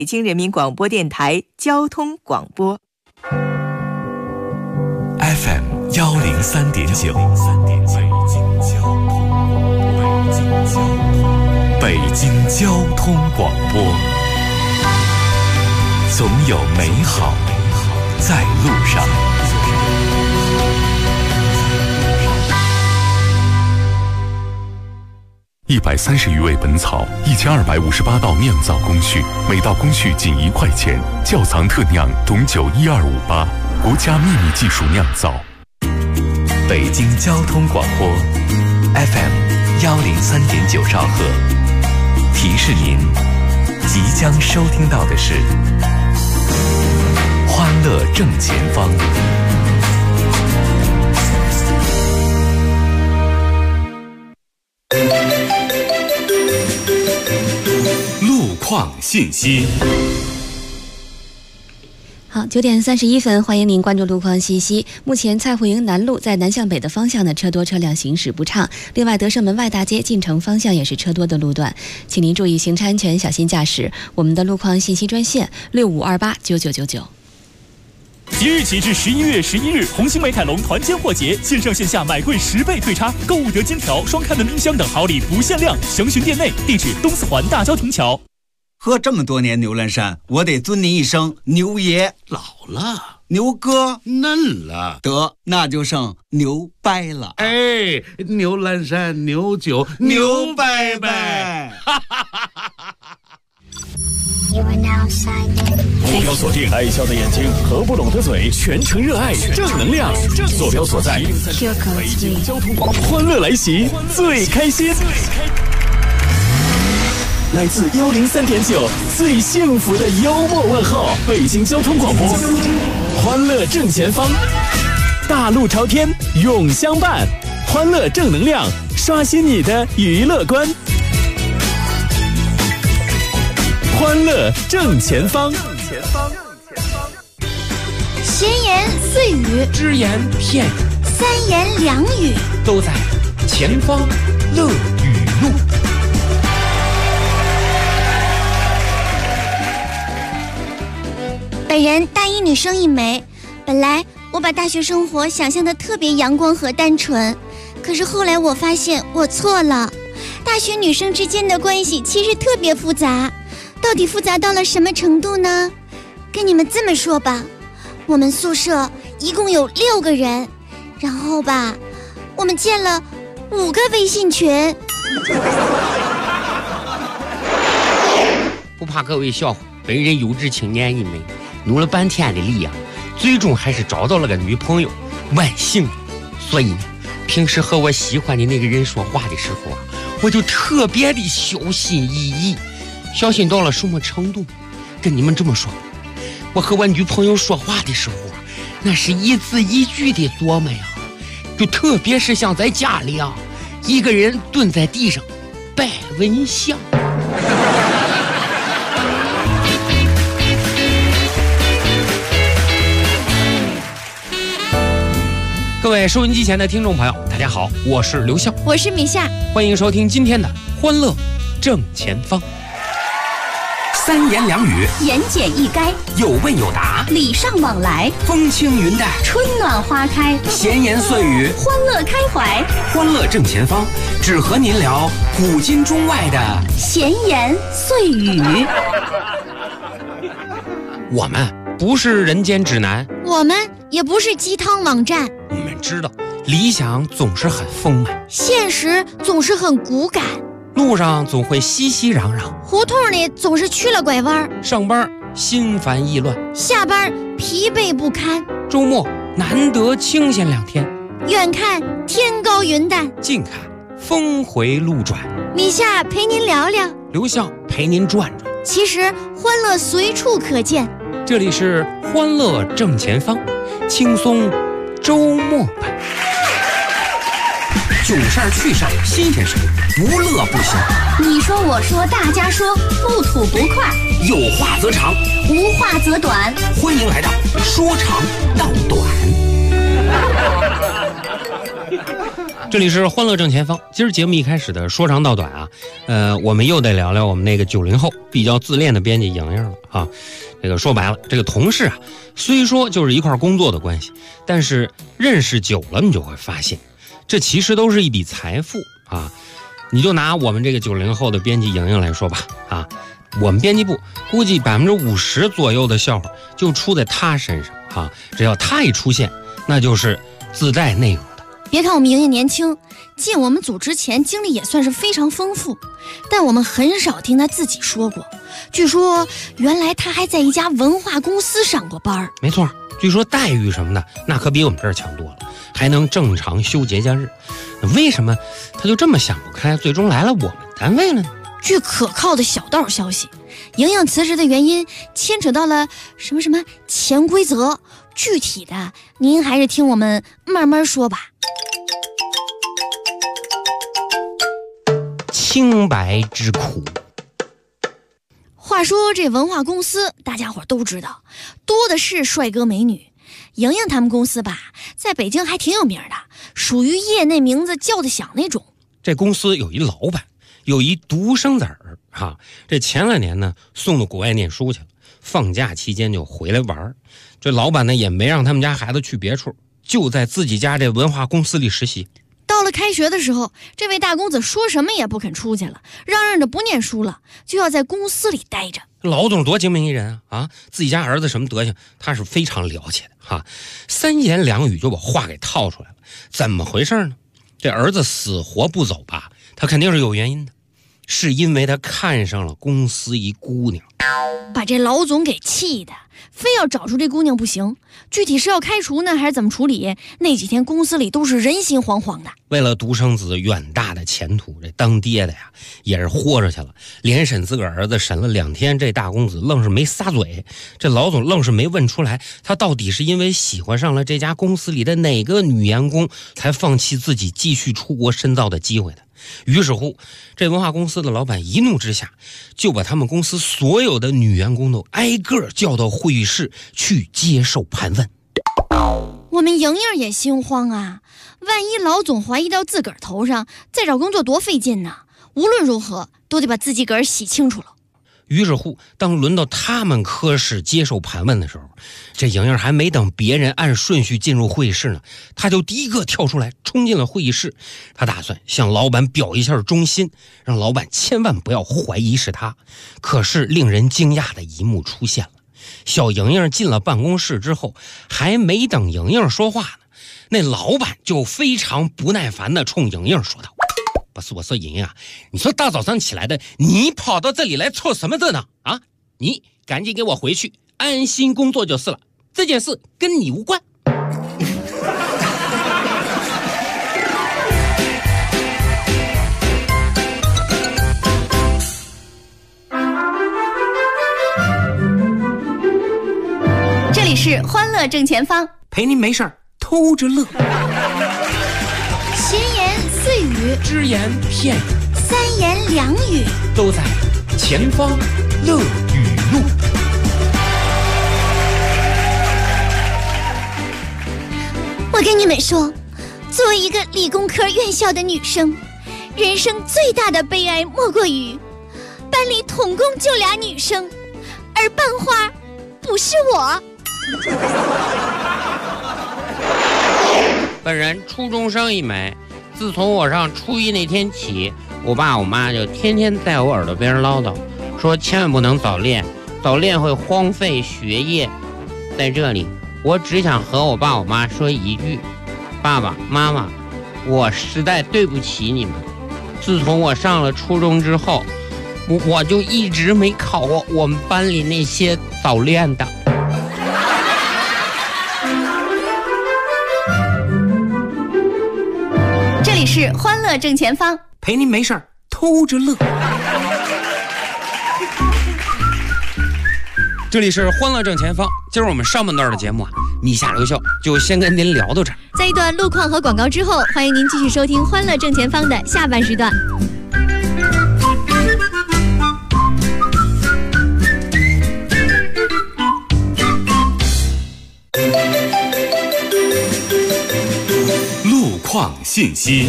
北京人民广播电台交通广播 FM 103.9，北京交通广播，总有美好在路上。130余味本草，1258道酿造工序，每道工序仅1块钱。窖藏特酿董酒12588，国家秘密技术酿造。北京交通广播 FM 103.9兆赫，提示您即将收听到的是欢乐正前方。路况信息。 好，9点31分，欢迎您关注路况信息。目前蔡湖营南路在南向北的方向呢，车多车辆行驶不畅。另外，德胜门外大街进城方向也是车多的路段，请您注意行车安全，小心驾驶。我们的路况信息专线65289999。 即日起至11月11日，红星美凯龙团坚货节，线上线下买贵10倍退差，购物得金条、双开门冰箱等好礼不限量，详询店内。地址：东四环大郊亭桥。 喝这么多年牛栏山，我得尊您一声牛爷。 老了， 牛哥嫩了， 得那就剩牛掰了。 哎，牛栏山牛酒牛掰掰。 目标锁定爱笑的眼睛，合不拢的嘴，全程热爱正能量。坐标所在北京交通广播，欢乐来袭，最开心。来自103.9，最幸福的幽默问候，北京交通广播，欢乐正前方，大路朝天永相伴，欢乐正能量，刷新你的娱乐观。欢乐正前方， 闲言碎语， 只言片语， 三言两语， 都在前方乐语录。 本人大一女生一枚，本来我把大学生活想象的特别阳光和单纯，可是后来我发现我错了。大学女生之间的关系其实特别复杂，到底复杂到了什么程度呢？跟你们这么说吧，我们宿舍一共有6个人，然后吧，我们建了5个微信群。 不怕各位笑话，本人有志青年一枚，努了半天的力啊，最终还是找到了个女朋友，万幸。所以呢，平时和我喜欢的那个人说话的时候啊，我就特别的小心翼翼。小心到了什么程度？跟你们这么说，我和我女朋友说话的时候啊，那是一字一句的琢磨呀，就特别是像在家里啊，一个人蹲在地上拜蚊香。各位收音机前的听众朋友，大家好，我是刘笑， 我是米夏， 欢迎收听今天的欢乐正前方。 三言两语， 言简意赅， 有问有答， 礼尚往来， 风轻云淡， 春暖花开， 闲言碎语， 欢乐开怀。 欢乐正前方，只和您聊古今中外的闲言碎语。 我们不是人间指南， 我们也不是鸡汤网站。 你们知道，理想总是很丰满， 现实总是很骨感， 路上总会熙熙攘攘， 胡同里总是去了拐弯， 上班心烦意乱， 下班疲惫不堪， 周末难得清闲2天， 远看天高云淡， 近看峰回路转。 米夏陪您聊聊， 刘笑陪您转转。 其实欢乐随处可见， 这里是欢乐正前方，轻松周末版。 囧事儿趣事儿新鲜事儿，不乐不行。 你说我说大家说，不吐不快， 有话则长， 无话则短。 欢迎来到说长道短。 这里是欢乐正前方。今儿节目一开始的说长道短啊，我们又得聊聊我们那个90后比较自恋的编辑莹莹了啊。这个说白了，这个同事啊，虽说就是一块工作的关系，但是认识久了，你就会发现，这其实都是一笔财富啊。你就拿我们这个90后的编辑莹莹来说吧啊，我们编辑部估计50%左右的笑话就出在她身上啊，只要她一出现，那就是自带内容。 别看我们莹莹年轻，进我们组之前经历也算是非常丰富，但我们很少听她自己说过。据说原来她还在一家文化公司上过班。 没错，据说待遇什么的那可比我们这儿强多了，还能正常休节假日。为什么她就这么想不开，最终来了我们单位了呢？ 据可靠的小道消息，莹莹辞职的原因牵扯到了什么潜规则，具体的您还是听我们慢慢说吧。 清白之苦。 话说这文化公司大家伙都知道，多的是帅哥美女。莹莹他们公司吧，在北京还挺有名的，属于业内名字叫得响那种。 这公司有一老板，有一独生子儿啊，这前2年呢送到国外念书去了，放假期间就回来玩。这老板呢也没让他们家孩子去别处，就在自己家这文化公司里实习。 到了开学的时候，这位大公子说什么也不肯出去了，嚷嚷着不念书了，就要在公司里待着。 老总多精明一人啊！自己家儿子什么德行，他是非常了解的哈。3言2语就把话给套出来了。怎么回事呢？这儿子死活不走吧，他肯定是有原因的，是因为他看上了公司一姑娘， 把这老总给气的，非要找出这姑娘不行。具体是要开除呢，还是怎么处理？那几天公司里都是人心惶惶的。 为了独生子远大的前途，这当爹的呀也是豁着去了，连审自个儿子审了2天，这大公子愣是没撒嘴，这老总愣是没问出来，他到底是因为喜欢上了这家公司里的哪个女员工，才放弃自己继续出国深造的机会的。于是乎，这文化公司的老板一怒之下，就把他们公司所有的女员工都挨个叫到会议室去接受盘问。 我们莹莹也心慌啊，万一老总怀疑到自个儿头上，再找工作多费劲呢。无论如何都得把自己个儿洗清楚了。 于是乎，当轮到他们科室接受盘问的时候，这莹莹还没等别人按顺序进入会议室呢，他就第一个跳出来冲进了会议室。他打算向老板表一下忠心，让老板千万不要怀疑是他。可是令人惊讶的一幕出现了，小莹莹进了办公室之后，还没等莹莹说话呢，那老板就非常不耐烦地冲莹莹说道：不是，我说莹莹啊，你说大早上起来的，你跑到这里来凑什么热闹啊？你赶紧给我回去安心工作就是了，这件事跟你无关。 这里是欢乐正前方， 陪您没事儿偷着乐。 闲言碎语， 只言片语 ，3言2语， 都在前方乐语录。 我跟你们说，作为一个理工科院校的女生，人生最大的悲哀莫过于班里统共就2女生，而班花不是我。 本人初中生一枚，自从我上初1那天起，我爸我妈就天天在我耳朵边唠叨，说千万不能早恋，早恋会荒废学业。在这里，我只想和我爸我妈说一句：爸爸妈妈，我实在对不起你们。自从我上了初中之后，我就一直没考过我们班里那些早恋的。 这里是欢乐正前方， 陪您没事儿偷着乐。 这里是欢乐正前方，今儿我们上半段的节目啊，米下留校就先跟您聊到这儿。 在一段路况和广告之后，欢迎您继续收听欢乐正前方的下半时段。 路况涨信息。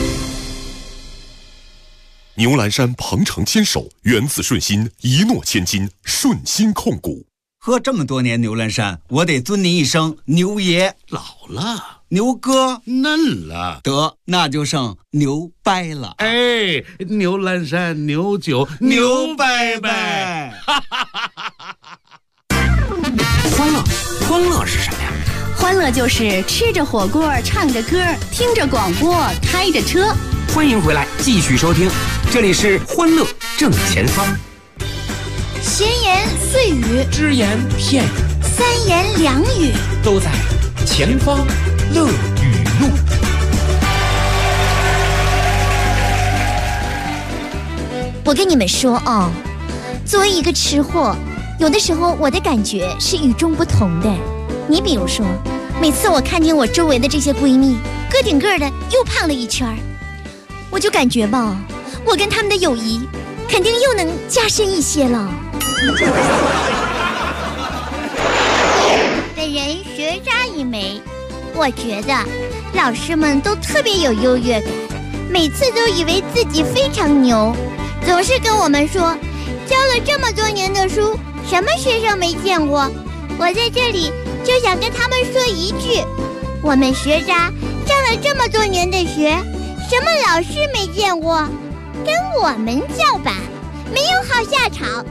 牛栏山鹏程牵手，源自顺心，一诺千金，顺心控股。 喝这么多年牛栏山，我得尊您一声牛爷。 老了， 牛哥嫩了， 得那就剩牛掰了。 哎，牛栏山牛酒牛掰掰。 欢乐是什么呀？ 欢乐就是吃着火锅，唱着歌，听着广播，开着车。 欢迎回来，继续收听，这里是欢乐正前方。 闲言碎语， 只言片语， 三言两语， 都在前方乐语录。 我跟你们说哦，作为一个吃货，有的时候我的感觉是与众不同的。你比如说，每次我看见我周围的这些闺蜜个顶个的又胖了一圈，我就感觉吧，我跟她们的友谊肯定又能加深一些了。本人学渣一枚，我觉得老师们都特别有优越感，每次都以为自己非常牛，总是跟我们说教了这么多年的书，什么学生没见过。我在这里就想跟他们说一句，我们学渣上了这么多年的学，什么老师没见过，跟我们叫板没有好下场。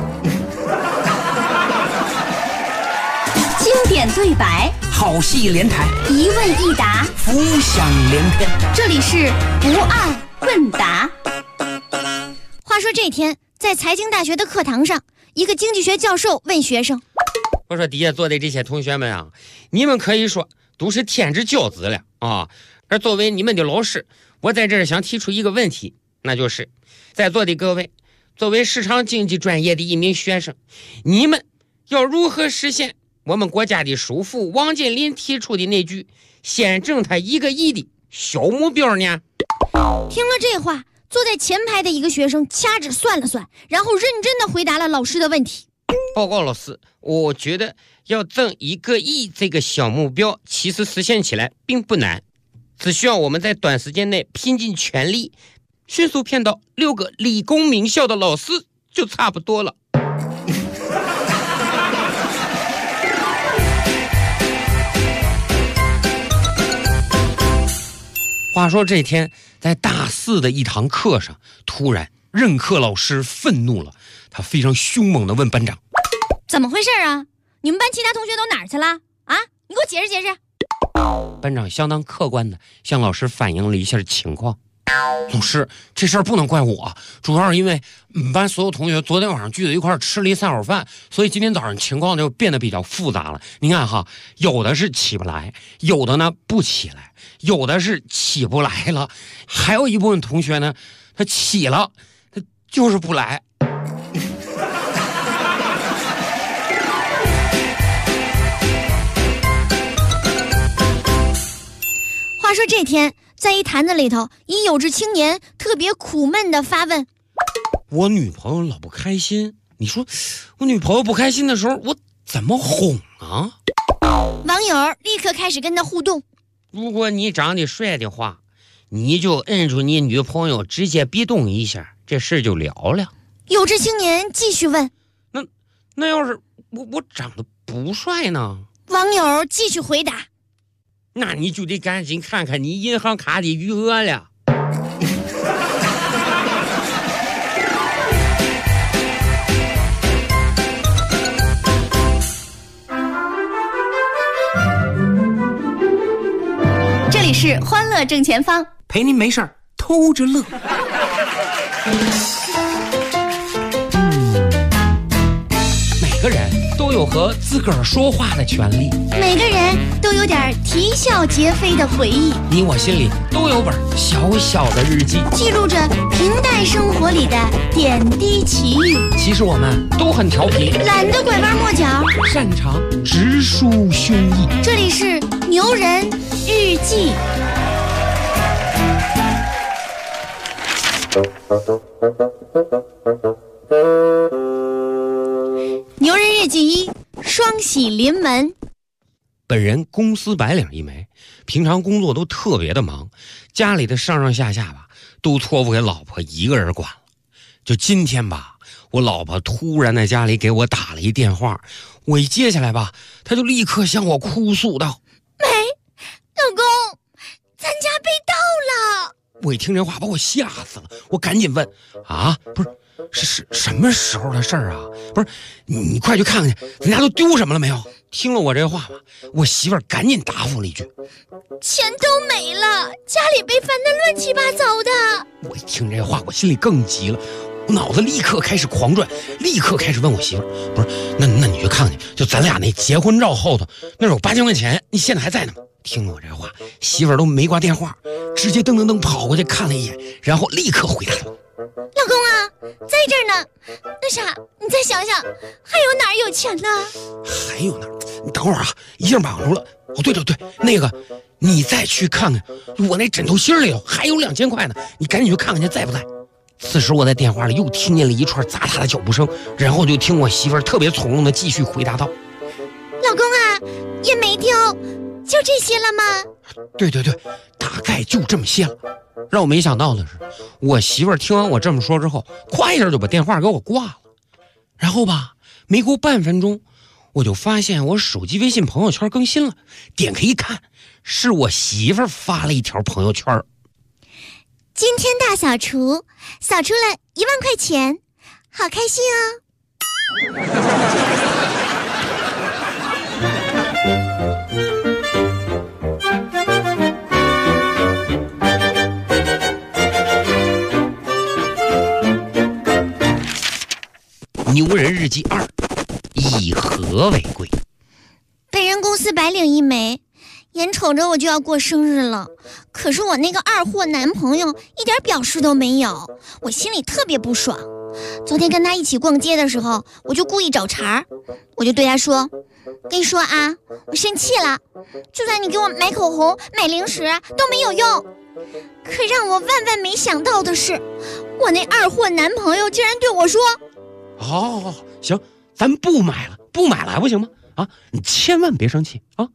经典对白， 好戏连台， 一问一答， 浮想联翩。 这里是不二问答。 话说这天，在财经大学的课堂上，一个经济学教授问学生， 我说底下坐的这些同学们啊，你们可以说都是天之骄子了啊。而作为你们的老师，我在这儿想提出一个问题，那就是在座的各位，作为市场经济专业的一名学生，你们要如何实现我们国家的首富王健林提出的那句先挣他1个亿的小目标呢？ 听了这话，坐在前排的一个学生掐指算了算，然后认真地回答了老师的问题。 报告老师，我觉得要挣1个亿这个小目标其实实现起来并不难，只需要我们在短时间内拼尽全力，迅速骗到6个理工名校的老师就差不多了。话说这天在大4的一堂课上，突然任课老师愤怒了，他非常凶猛地问班长， 怎么回事啊？你们班其他同学都哪儿去了啊？你给我解释解释。 班长相当客观地向老师反映了一下情况。老师，这事儿不能怪我，主要是因为我们班所有同学昨天晚上聚在一块儿吃了一3碗饭，所以今天早上情况就变得比较复杂了。你看哈，有的是起不来，有的呢不起来，有的是起不来了，还有一部分同学呢，他起了，他就是不来。 话说这天，在一坛子里头，一有志青年特别苦闷地发问， 我女朋友老不开心，你说我女朋友不开心的时候我怎么哄啊？ 网友立刻开始跟他互动， 如果你长得帅的话，你就摁住你女朋友直接逼动一下，这事就了了。 有志青年继续问， 那要是我长得不帅呢？ 网友继续回答， 那你就得赶紧看看你银行卡的余额了。 这里是欢乐正前方， 陪您没事儿偷着乐。 每个人都有和自个儿说话的权利， 每个人都有点啼笑皆非的回忆， 你我心里都有本小小的日记， 记录着平淡生活里的点滴奇遇。 其实我们都很调皮， 懒得拐弯抹角， 擅长直抒胸臆。 这里是牛人日记。牛人日记1，双喜临门。 本人公司白领一枚， 平常工作都特别的忙，家里的上上下下吧都托付给老婆一个人管了。就今天吧，我老婆突然在家里给我打了一电话，我一接下来吧，她就立刻向我哭诉道： 梅，老公，咱家被盗了。 我一听这话把我吓死了，我赶紧问：啊，不是什么时候的事儿啊？不是，你快去看看去，咱家都丢什么了没有？听了我这话吧，我媳妇儿赶紧答复了一句： 钱都没了，家里被翻得乱七八糟的。 我一听这话，我心里更急了，我脑子立刻开始狂转，立刻开始问我媳妇儿：不是，那你去看看去，就咱俩那结婚照后头那有8000块钱，你现在还在呢吗？听了我这话，媳妇儿都没挂电话，直接噔噔噔跑过去看了一眼，然后立刻回答了： 老公啊，在这儿呢。那啥，你再想想，还有哪儿有钱呢？ 还有哪儿？你等会儿啊，一下绑住了。哦，对，那个，你再去看看，我那枕头芯里头还有2000块呢，你赶紧去看看去，在不在？此时我在电话里又听见了一串杂沓的脚步声，然后就听我媳妇儿特别从容的继续回答道： 老公啊，也没丢，就这些了吗？ 对，大概就这么些了。让我没想到的是，我媳妇儿听完我这么说之后，咵一下就把电话给我挂了。然后吧，没过半分钟，我就发现我手机微信朋友圈更新了，点开一看，是我媳妇儿发了一条朋友圈： 今天大扫除，扫出了1万块钱，好开心哦。 牛人日记2，以和为贵。 被人公司白领一枚，眼瞅着我就要过生日了，可是我那个二货男朋友一点表示都没有，我心里特别不爽。昨天跟他一起逛街的时候，我就故意找茬，我就对他说：跟你说啊，我生气了，就算你给我买口红买零食都没有用。可让我万万没想到的是，我那二货男朋友竟然对我说： 好，行，咱不买了还不行吗？啊，你千万别生气啊！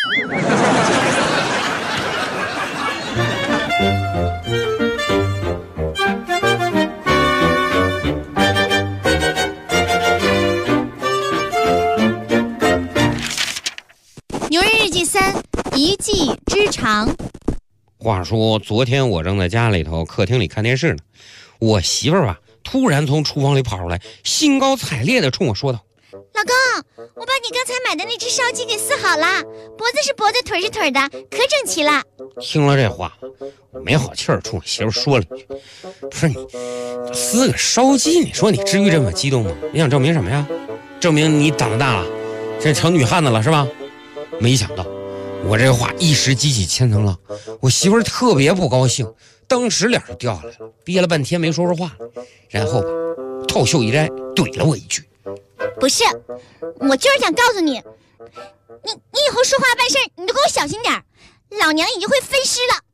牛人日记3，一技之长。 话说昨天我正在家里头客厅里看电视呢，我媳妇儿吧突然从厨房里跑出来，兴高采烈地冲我说道： 老公，我把你刚才买的那只烧鸡给撕好了，脖子是脖子，腿是腿的，可整齐了。 听了这话，我没好气儿冲我媳妇说了一句：不是你撕个烧鸡，你说你至于这么激动吗？你想证明什么呀？证明你长大了，这成女汉子了是吧？没想到我这话一时激起千层浪，我媳妇儿特别不高兴，当时脸就掉下来了，憋了半天没说出话，然后吧套袖一摘，怼了我一句： 不是，我就是想告诉你，你以后说话办事你都给我小心点，老娘已经会飞尸了。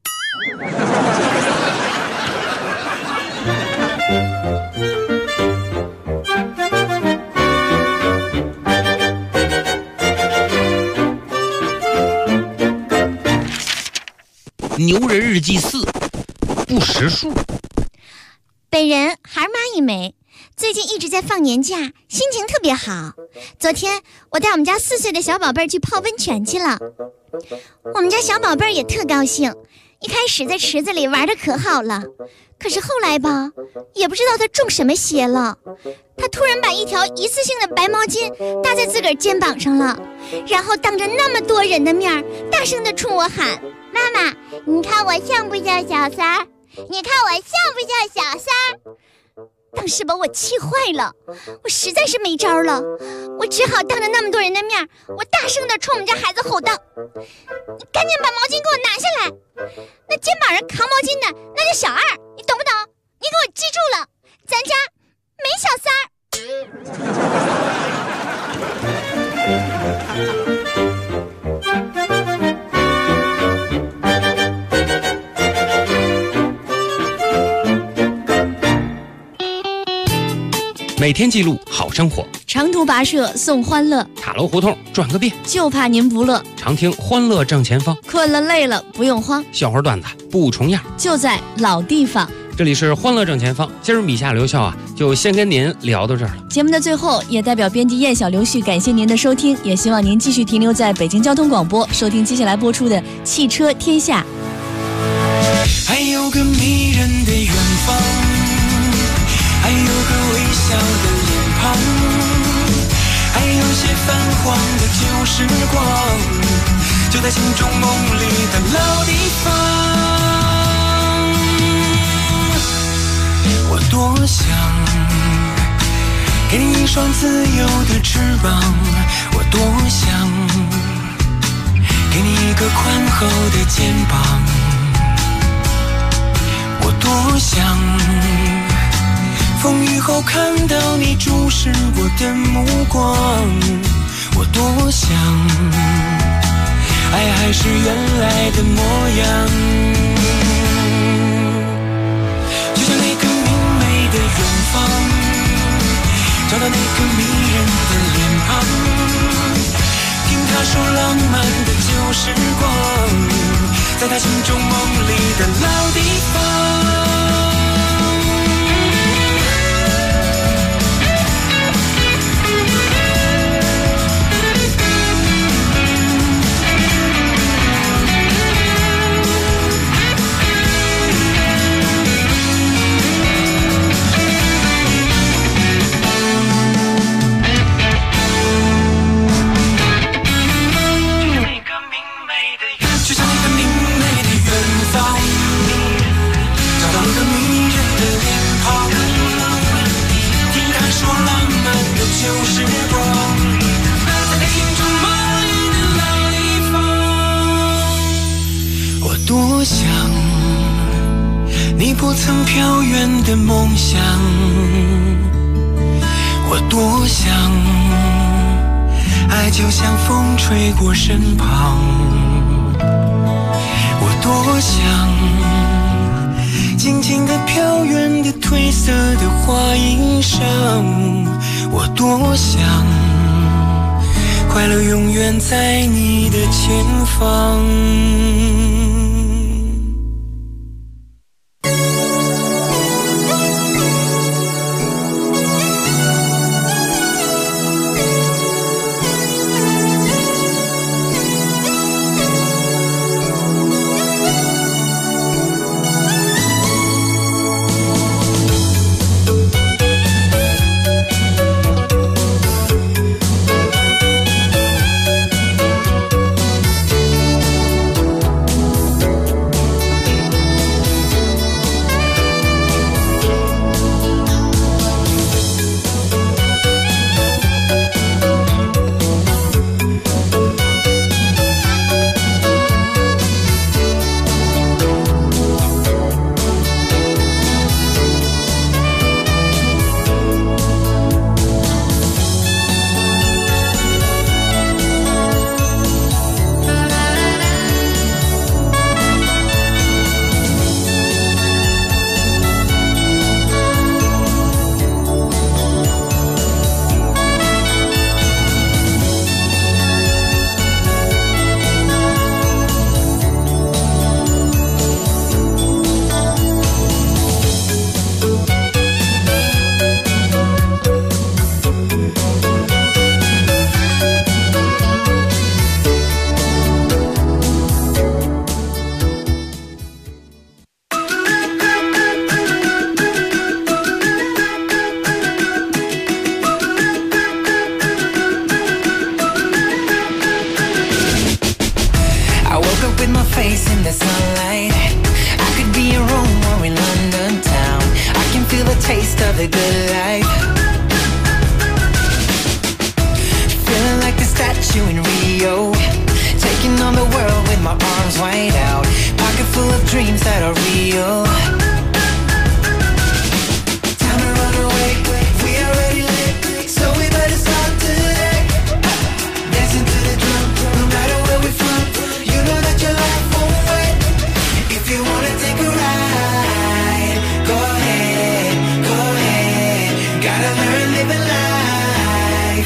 牛人日记4，不识数。 本人孩妈一枚，最近一直在放年假，心情特别好。昨天我带我们家4岁的小宝贝儿去泡温泉去了，我们家小宝贝儿也特高兴，一开始在池子里玩得可好了，可是后来吧，也不知道他中什么邪了，他突然把一条一次性的白毛巾搭在自个儿肩膀上了，然后当着那么多人的面大声地冲我喊：妈妈，你看我像不像小三儿？你看我像不像小三儿？当时把我气坏了，我实在是没招了，我只好当着那么多人的面，我大声地冲我们家孩子吼道：你赶紧把毛巾给我拿下来，那肩膀上扛毛巾的那是小二，你懂不懂？你给我记住了，咱家没小三儿。 每天记录好生活， 长途跋涉送欢乐， 塔楼胡同转个遍， 就怕您不乐。 常听欢乐正前方， 困了累了不用慌， 笑话段子不重样， 就在老地方。 这里是欢乐正前方，今儿米夏刘笑啊，就先跟您聊到这儿了。 节目的最后，也代表编辑燕小刘旭感谢您的收听，也希望您继续停留在北京交通广播，收听接下来播出的《汽车天下》。 还有个迷人的远方，还有个微笑的脸庞，还有些泛黄的旧时光，就在心中梦里的老地方。我多想给你一双自由的翅膀，我多想给你一个宽厚的肩膀，我多想风雨后看到你注视我的目光，我多想爱还是原来的模样，就像那个明媚的远方，找到那个迷人的脸庞，听他说浪漫的旧时光，在他心中梦里的老地方。多想你不曾飘远的梦想，我多想爱就像风吹过身旁，我多想静静地飘远的褪色的花衣裳，我多想快乐永远在你的前方。Gotta learn living life.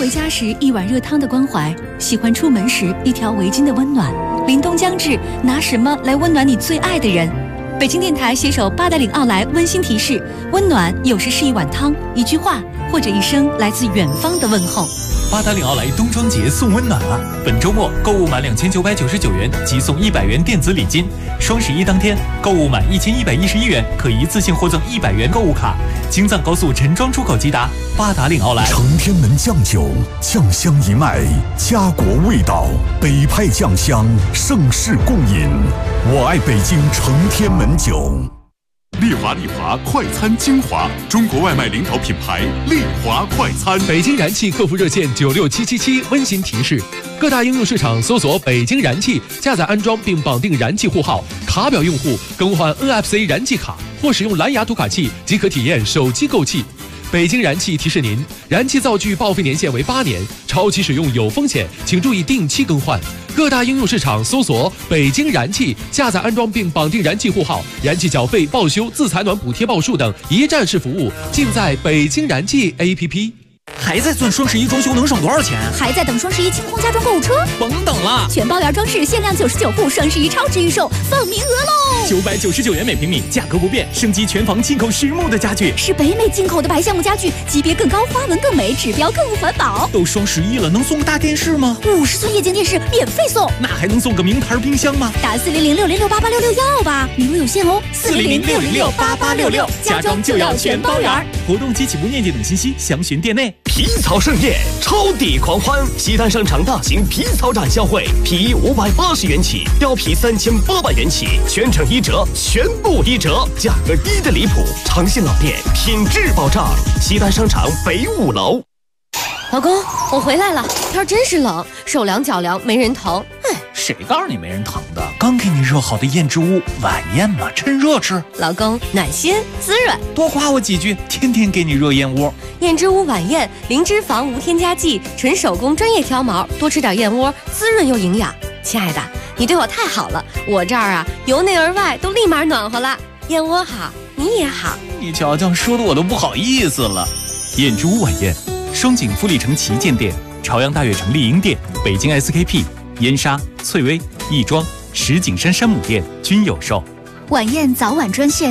回家时一碗热汤的关怀，喜欢出门时一条围巾的温暖。凛冬将至，拿什么来温暖你最爱的人？北京电台携手八达岭奥莱温馨提示：温暖有时是一碗汤、一句话，或者一声来自远方的问候。 八达岭奥莱冬装节送温暖啊！本周末购物满2999元即送100元电子礼金。双11当天购物满1111元可一次性获赠100元购物卡。京藏高速陈庄出口即达。八达岭奥莱承天门酱酒，酱香一脉，家国味道，北派酱香，盛世共饮。我爱北京承天门酒。 丽华快餐精华，中国外卖领导品牌丽华快餐。 北京燃气客服热线96777温馨提示：各大应用市场搜索北京燃气，下载安装并绑定燃气户号，卡表用户更换 NFC 燃气卡或使用蓝牙读卡器即可体验手机购气。北京燃气提示您，燃气灶具报废年限为8年，超期使用有风险，请注意定期更换。各大应用市场搜索北京燃气，下载安装并绑定燃气户号，燃气缴费、报修、自采暖补贴报数等一站式服务，尽在北京燃气 APP。 还在算双11装修能省多少钱？ 还在等双11清空家装购物车？ 甭等了， 全包圆装饰限量99户，双11超值预售，放名额喽 ！999元每平米，价格不变，升级全房进口实木的家具， 是北美进口的白橡木家具，级别更高，花纹更美，指标更环保。 都双11了，能送个大电视吗 ？50寸液晶电视免费送， 那还能送个名牌冰箱吗？ 打40060688666要吧，名额有限哦！40060688666，家装就要全包圆。 活动及起步面积等信息详询店内。 皮草盛宴，超抵狂欢！西单商场大型皮草展销会，皮衣580元起，貂皮3800元起，全程1折，全部1折，价格低得离谱。诚信老店，品质保障。西单商场北5楼。 老公，我回来了，天真是冷，手凉脚凉，没人疼。哎， 谁告诉你没人疼的？刚给你热好的燕之屋晚宴嘛，趁热吃。 老公，暖心滋润， 多夸我几句，天天给你热燕窝。 燕之屋晚宴，零脂肪，无添加剂，纯手工，专业挑毛，多吃点燕窝，滋润又营养。亲爱的，你对我太好了，我这儿啊，由内而外都立马暖和了。燕窝好，你也好。 你瞧瞧，说的我都不好意思了。燕之屋晚宴。双井富力城旗舰店、朝阳大悦城丽婴店、北京 SKP、燕莎、翠微、亦庄、石景山山姆店均有售。 晚宴早晚专线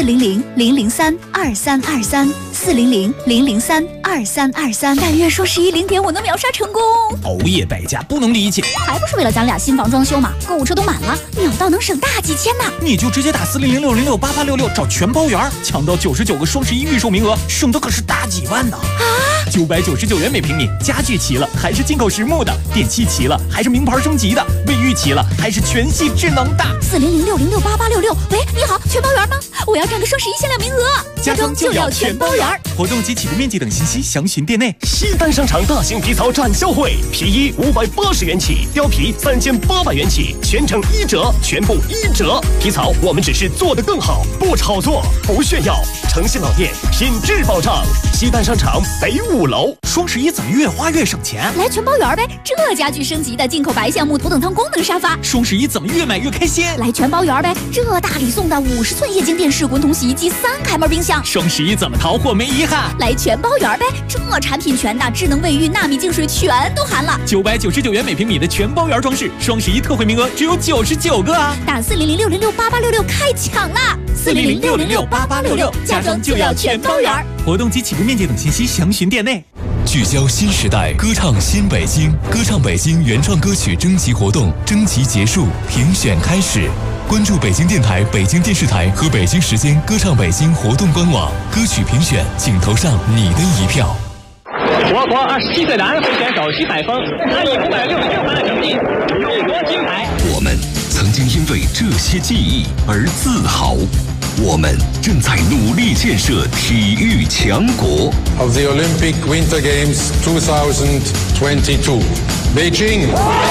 400-003-2323，400-003-2323。但愿双110点我能秒杀成功。 熬夜败家不能理解， 还不是为了咱俩新房装修嘛？购物车都满了，秒到能省大几千呢。 你就直接打40060688666找全包圆，抢到99个双11预售名额，省的可是大几万呢！啊！999元每平米，家具齐了还是进口实木的，电器齐了还是名牌升级的，卫浴齐了还是全系智能的。 40060688666，喂，你好，全包圆吗？我要占个双11限量名额， 家装就要全包圆。活动及起步面积等信息详询店内。 西单商场大型皮草展销会，皮衣580元起，貂皮3800元起，全程1折，全部1折。皮草我们只是做得更好，不炒作，不炫耀。诚信老店，品质保障。西单商场北5楼。 双11怎么越花越省钱？ 来全包圆呗！这家具升级的进口白橡木头等舱功能沙发。 双11怎么越买越开心？ 来全包圆呗！这大礼送的50寸液晶电视、滚筒洗衣机、3开门冰箱。 双11怎么淘货没遗憾？ 来全包圆呗！这产品全的，智能卫浴、纳米净水全都含了。 999元每平米的全包圆装饰，双11特惠名额只有99个啊！ 打40060688666开抢啦！40060688666，家装就要全包圆。 活动及起步面积等信息详询店内。 聚焦新时代，歌唱新北京，歌唱北京原创歌曲征集活动征集结束，评选开始。关注北京电台、北京电视台和北京时间歌唱北京活动官网，歌曲评选，请投上你的一票。 我国27岁的安徽选手徐海峰，他以566分的成绩勇夺金牌。 我们曾经因为这些记忆而自豪。我们正在努力建设体育强国。 Of the Olympic Winter Games 2022, Beijing.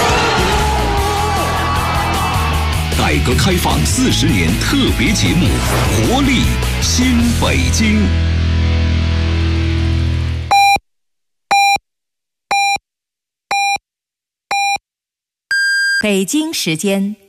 改革开放40年特别节目，活力新北京。 北京时间